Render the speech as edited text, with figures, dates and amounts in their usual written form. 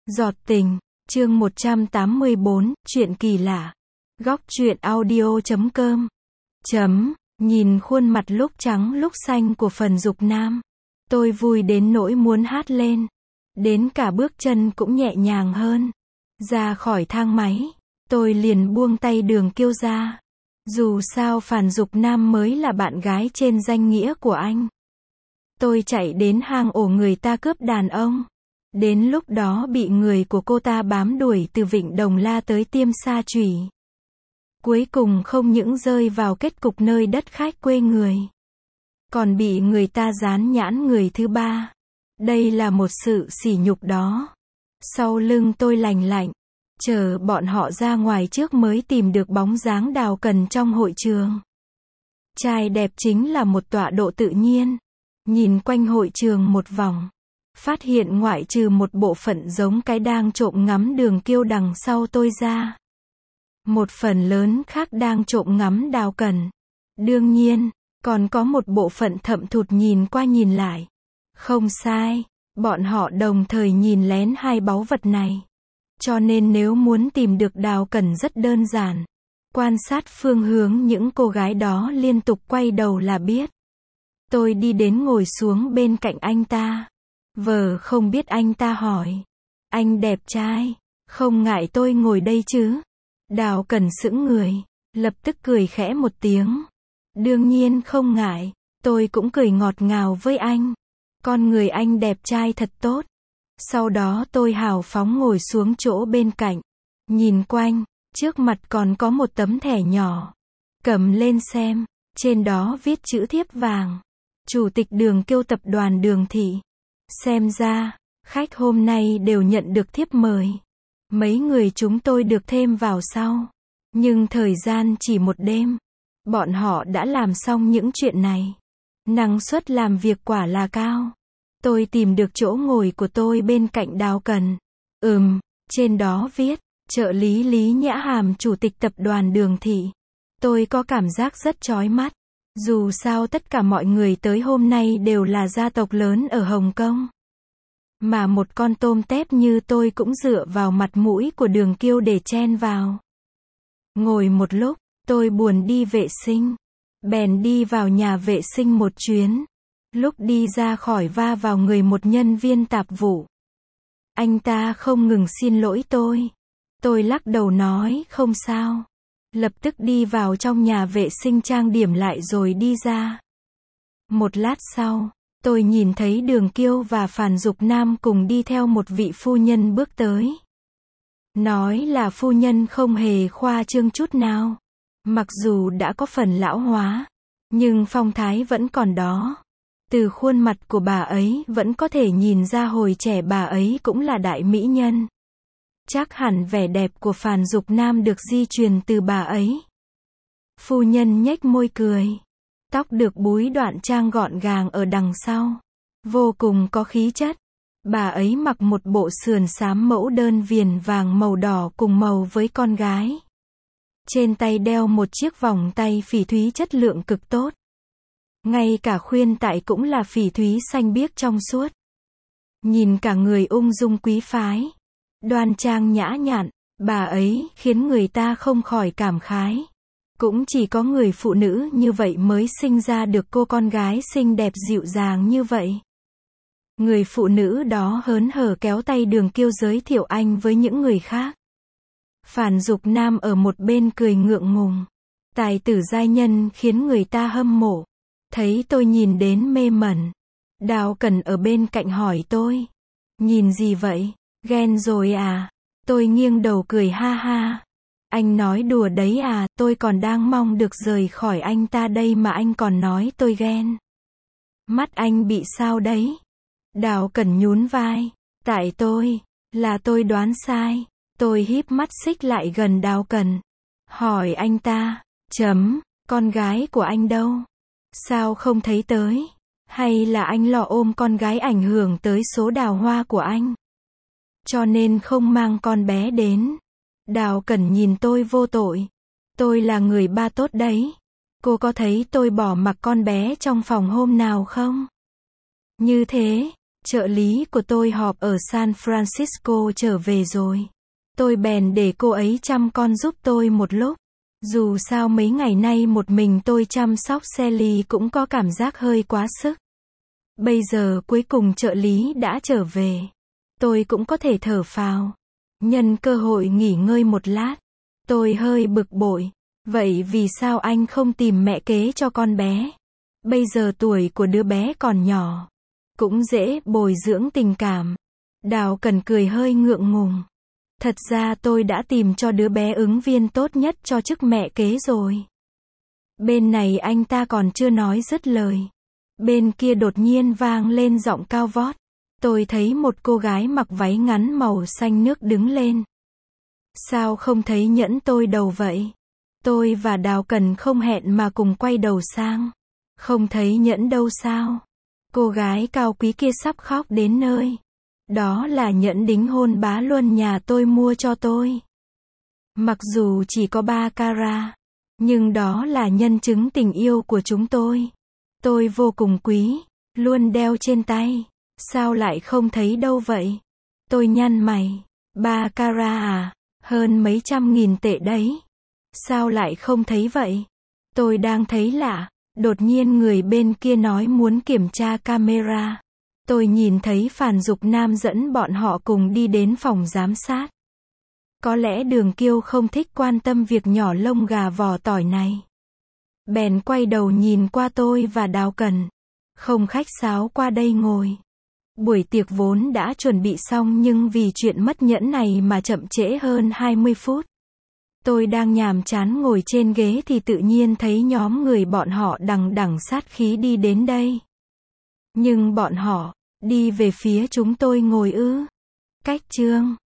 Giọt tình, chương 184, chuyện kỳ lạ. Góc truyện audio.com. Nhìn khuôn mặt lúc trắng lúc xanh của Phần Dục Nam. Tôi vui đến nỗi muốn hát lên. Đến cả bước chân cũng nhẹ nhàng hơn. Ra khỏi thang máy, tôi liền buông tay Đường Kiêu ra. Dù sao Phàn Dục Nam mới là bạn gái trên danh nghĩa của anh. Tôi chạy đến hang ổ người ta cướp đàn ông. Đến lúc đó bị người của cô ta bám đuổi từ Vịnh Đồng La tới Tiêm Sa Chủy. Cuối cùng không những rơi vào kết cục nơi đất khách quê người, còn bị người ta dán nhãn người thứ ba. Đây là một sự sỉ nhục đó. Sau lưng tôi lành lạnh, chờ bọn họ ra ngoài trước mới tìm được bóng dáng Đào Cần trong hội trường. Trai đẹp chính là một tọa độ tự nhiên. Nhìn quanh hội trường một vòng, phát hiện ngoại trừ một bộ phận giống cái đang trộm ngắm Đường Kiêu đằng sau tôi ra, một phần lớn khác đang trộm ngắm Đào Cần. Đương nhiên, còn có một bộ phận thậm thụt nhìn qua nhìn lại. Không sai, bọn họ đồng thời nhìn lén hai báu vật này. Cho nên nếu muốn tìm được Đào Cần rất đơn giản. Quan sát phương hướng những cô gái đó liên tục quay đầu là biết. Tôi đi đến ngồi xuống bên cạnh anh ta. Không biết anh ta hỏi. Anh đẹp trai, không ngại tôi ngồi đây chứ? Đào Cần sững người, lập tức cười khẽ một tiếng. Đương nhiên không ngại, tôi cũng cười ngọt ngào với anh. Con người anh đẹp trai thật tốt. Sau đó tôi hào phóng ngồi xuống chỗ bên cạnh. Nhìn quanh, trước mặt còn có một tấm thẻ nhỏ. Cầm lên xem, trên đó viết chữ thiếp vàng. Chủ tịch Đường Kiêu tập đoàn Đường Thị. Xem ra, khách hôm nay đều nhận được thiếp mời. Mấy người chúng tôi được thêm vào sau. Nhưng thời gian chỉ một đêm. Bọn họ đã làm xong những chuyện này. Năng suất làm việc quả là cao. Tôi tìm được chỗ ngồi của tôi bên cạnh Đào Cần. Trên đó viết, trợ lý Lý Nhã Hàm chủ tịch tập đoàn Đường Thị. Tôi có cảm giác rất chói mắt. Dù sao tất cả mọi người tới hôm nay đều là gia tộc lớn ở Hồng Kông. Mà một con tôm tép như tôi cũng dựa vào mặt mũi của Đường Kiêu để chen vào. Ngồi một lúc, tôi buồn đi vệ sinh. Bèn đi vào nhà vệ sinh một chuyến. Lúc đi ra khỏi va vào người một nhân viên tạp vụ. Anh ta không ngừng xin lỗi tôi. Tôi lắc đầu nói không sao. Lập tức đi vào trong nhà vệ sinh trang điểm lại rồi đi ra. Một lát sau, tôi nhìn thấy Đường Kiêu và Phàn Dục Nam cùng đi theo một vị phu nhân bước tới. Nói là phu nhân không hề khoa trương chút nào. Mặc dù đã có phần lão hóa, nhưng phong thái vẫn còn đó. Từ khuôn mặt của bà ấy vẫn có thể nhìn ra hồi trẻ bà ấy cũng là đại mỹ nhân. Chắc hẳn vẻ đẹp của Phàn Dục Nam được di truyền từ bà ấy. Phu nhân nhếch môi cười. Tóc được búi đoạn trang gọn gàng ở đằng sau. Vô cùng có khí chất. Bà ấy mặc một bộ sườn xám mẫu đơn viền vàng màu đỏ cùng màu với con gái. Trên tay đeo một chiếc vòng tay phỉ thúy chất lượng cực tốt. Ngay cả khuyên tai cũng là phỉ thúy xanh biếc trong suốt. Nhìn cả người ung dung quý phái, đoan trang nhã nhặn, bà ấy khiến người ta không khỏi cảm khái. Cũng chỉ có người phụ nữ như vậy mới sinh ra được cô con gái xinh đẹp dịu dàng như vậy. Người phụ nữ đó hớn hở kéo tay Đường Kiêu giới thiệu anh với những người khác. Phàn Dục Nam ở một bên cười ngượng ngùng. Tài tử giai nhân khiến người ta hâm mộ. Thấy tôi nhìn đến mê mẩn. Đào Cần ở bên cạnh hỏi tôi. Nhìn gì vậy? Ghen rồi à? Tôi nghiêng đầu cười ha ha. Anh nói đùa đấy à? Tôi còn đang mong được rời khỏi anh ta đây mà anh còn nói tôi ghen. Mắt anh bị sao đấy? Đào Cần nhún vai. Tại tôi đoán sai. Tôi híp mắt xích lại gần Đào Cần. Hỏi anh ta. Con gái của anh đâu? Sao không thấy tới? Hay là anh lo ôm con gái ảnh hưởng tới số đào hoa của anh? Cho nên không mang con bé đến. Đào Cần nhìn tôi vô tội. Tôi là người ba tốt đấy. Cô có thấy tôi bỏ mặc con bé trong phòng hôm nào không? Như thế, Trợ lý của tôi họp ở San Francisco trở về rồi. Tôi bèn để cô ấy chăm con giúp tôi một lúc. Dù sao mấy ngày nay một mình tôi chăm sóc Sally cũng có cảm giác hơi quá sức. Bây giờ cuối cùng trợ lý đã trở về. Tôi cũng có thể thở phào. Nhân cơ hội nghỉ ngơi một lát. Tôi hơi bực bội. Vậy vì sao anh không tìm mẹ kế cho con bé? Bây giờ tuổi của đứa bé còn nhỏ. Cũng dễ bồi dưỡng tình cảm. Đào Cần cười hơi ngượng ngùng. Thật ra tôi đã tìm cho đứa bé ứng viên tốt nhất cho chức mẹ kế rồi. Bên này anh ta còn chưa nói dứt lời. Bên kia đột nhiên vang lên giọng cao vót. Tôi thấy một cô gái mặc váy ngắn màu xanh nước đứng lên. Sao không thấy nhẫn tôi đầu vậy? Tôi và Đào Cần không hẹn mà cùng quay đầu sang. Không thấy nhẫn đâu sao? Cô gái cao quý kia sắp khóc đến nơi. Đó là nhẫn đính hôn bá luân nhà tôi mua cho tôi. Mặc dù chỉ có 3 carat, nhưng đó là nhân chứng tình yêu của chúng tôi. Tôi vô cùng quý, luôn đeo trên tay. Sao lại không thấy đâu vậy? Tôi nhăn mày. 3 carat à? Hơn mấy trăm nghìn tệ đấy. Sao lại không thấy vậy? Tôi đang thấy lạ. Đột nhiên người bên kia nói muốn kiểm tra camera. Tôi nhìn thấy Phàn Dục Nam dẫn bọn họ cùng đi đến phòng giám sát. Có lẽ Đường Kiêu không thích quan tâm việc nhỏ lông gà vỏ tỏi này. Bèn quay đầu nhìn qua tôi và Đào Cần. Không khách sáo qua đây ngồi. Buổi tiệc vốn đã chuẩn bị xong nhưng vì chuyện mất nhẫn này mà chậm trễ hơn 20 phút. Tôi đang nhàm chán ngồi trên ghế thì tự nhiên thấy nhóm người bọn họ đằng đằng sát khí đi đến đây. Nhưng bọn họ đi về phía chúng tôi ngồi ư? Cách chương